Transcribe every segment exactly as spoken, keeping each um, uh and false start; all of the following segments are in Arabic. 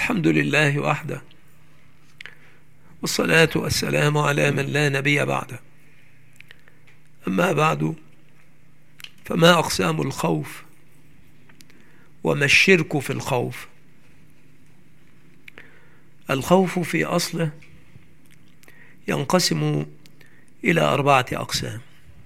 الحمد لله وحده، والصلاة والسلام على من لا نبي بعده. أما بعد، فما أقسام الخوف وما الشرك في الخوف؟ الخوف في أصله ينقسم إلى أربعة أقسام.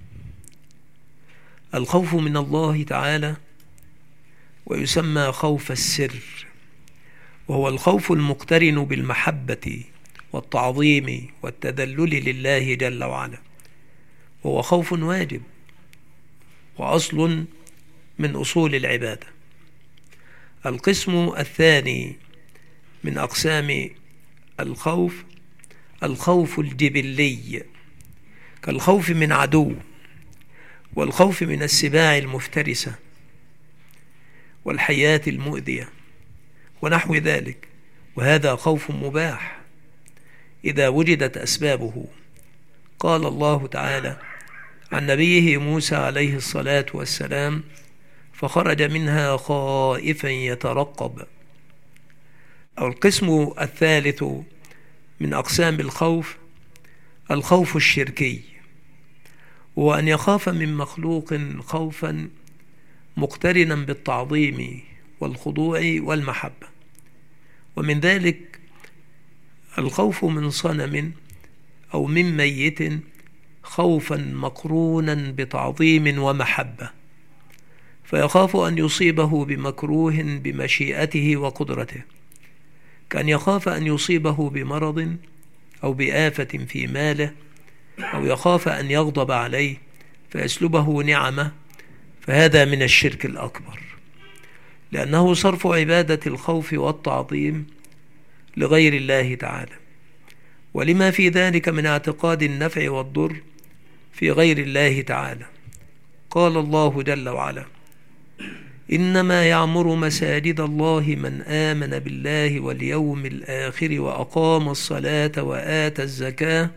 الخوف من الله تعالى، ويسمى خوف السر، وهو الخوف المقترن بالمحبة والتعظيم والتذلل لله جل وعلا، وهو خوف واجب وأصل من أصول العبادة. القسم الثاني من أقسام الخوف الخوف الجبلي، كالخوف من عدو، والخوف من السباع المفترسة والحياة المؤذية ونحو ذلك، وهذا خوف مباح إذا وجدت أسبابه. قال الله تعالى عن نبيه موسى عليه الصلاة والسلام: فخرج منها خائفا يترقب. القسم الثالث من أقسام الخوف الخوف الشركي، هو أن يخاف من مخلوق خوفا مقترنا بالتعظيم والخضوع والمحبة، ومن ذلك الخوف من صنم أو من ميت خوفا مقرونا بتعظيم ومحبة، فيخاف أن يصيبه بمكروه بمشيئته وقدرته، كأن يخاف أن يصيبه بمرض أو بآفة في ماله، أو يخاف أن يغضب عليه فيسلبه نعمه، فهذا من الشرك الأكبر، لأنه صرف عبادة الخوف والتعظيم لغير الله تعالى، ولما في ذلك من اعتقاد النفع والضر في غير الله تعالى. قال الله جل وعلا: إنما يعمر مساجد الله من آمن بالله واليوم الآخر وأقام الصلاة وآتى الزكاة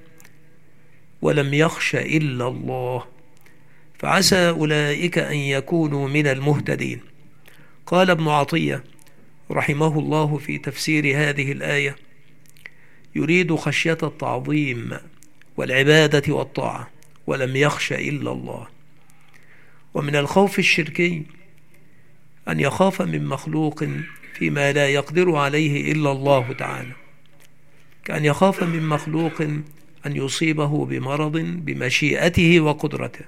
ولم يخش إلا الله فعسى أولئك أن يكونوا من المهتدين. قال ابن عطية رحمه الله في تفسير هذه الآية: يريد خشية التعظيم والعبادة والطاعة ولم يخش إلا الله. ومن الخوف الشركي أن يخاف من مخلوق فيما لا يقدر عليه إلا الله تعالى، كأن يخاف من مخلوق أن يصيبه بمرض بمشيئته وقدرته.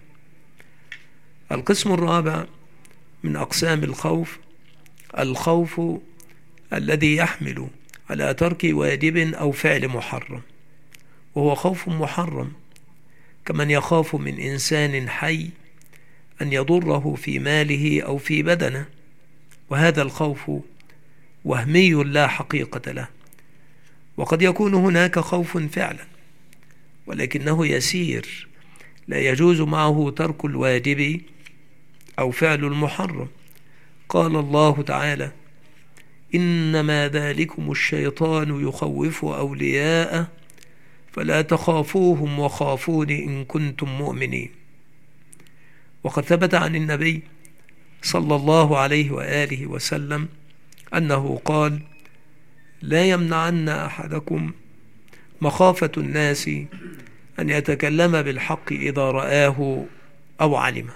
القسم الرابع من أقسام الخوف الخوف الذي يحمل على ترك واجب أو فعل محرم، وهو خوف محرم، كمن يخاف من إنسان حي أن يضره في ماله أو في بدنه، وهذا الخوف وهمي لا حقيقة له. وقد يكون هناك خوف فعلا ولكنه يسير، لا يجوز معه ترك الواجب أو فعل المحرم. قال الله تعالى: إنما ذلكم الشيطان يخوف أولياءه فلا تخافوهم وخافون إن كنتم مؤمنين. وقد ثبت عن النبي صلى الله عليه وآله وسلم أنه قال: لا يمنعن أحدكم مخافة الناس أن يتكلم بالحق إذا رآه أو علمه.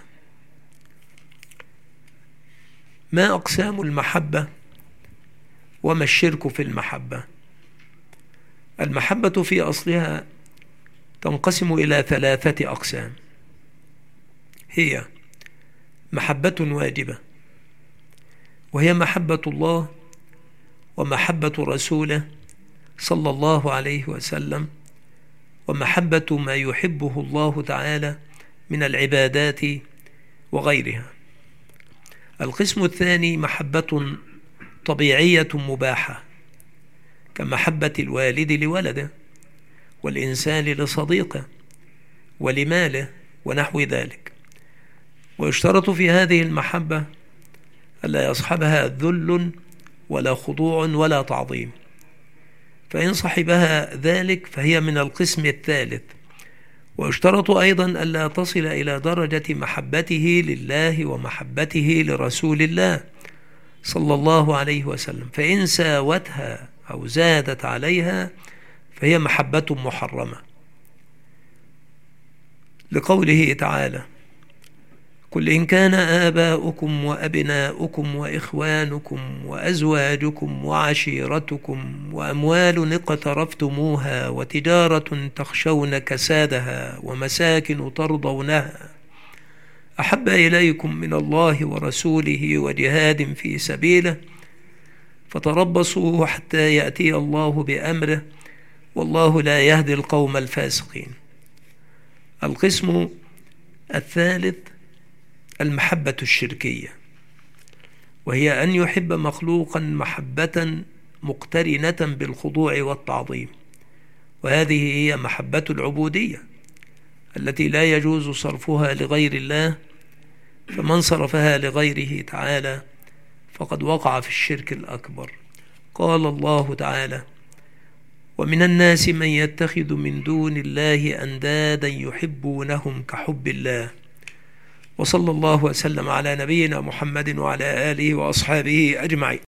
ما أقسام المحبة وما الشرك في المحبة؟ المحبة في أصلها تنقسم إلى ثلاثة أقسام، هي محبة واجبة، وهي محبة الله ومحبة رسوله صلى الله عليه وسلم، ومحبة ما يحبه الله تعالى من العبادات وغيرها. القسم الثاني محبة طبيعية مباحة، كمحبة الوالد لولده، والإنسان لصديقه، ولماله ونحو ذلك. ويشترط في هذه المحبة ألا يصحبها ذل ولا خضوع ولا تعظيم، فإن صحبها ذلك فهي من القسم الثالث. ويشترط أيضا ألا تصل إلى درجة محبته لله ومحبته لرسول الله صلى الله عليه وسلم، فإن ساوتها أو زادت عليها فهي محبة محرمة، لقوله تعالى: قل إن كان آباؤكم وأبناؤكم وإخوانكم وأزواجكم وعشيرتكم وأموال اقترفتموها وتجارة تخشون كسادها ومساكن ترضونها أحب إليكم من الله ورسوله وجهاد في سبيله فتربصوا حتى يأتي الله بأمره والله لا يهدي القوم الفاسقين. القسم الثالث المحبة الشركية، وهي أن يحب مخلوقا محبة مقترنة بالخضوع والتعظيم، وهذه هي محبة العبودية التي لا يجوز صرفها لغير الله، فمن صرفها لغيره تعالى فقد وقع في الشرك الأكبر. قال الله تعالى: ومن الناس من يتخذ من دون الله أندادا يحبونهم كحب الله. وصلى الله وسلم على نبينا محمد وعلى آله وأصحابه أجمعين.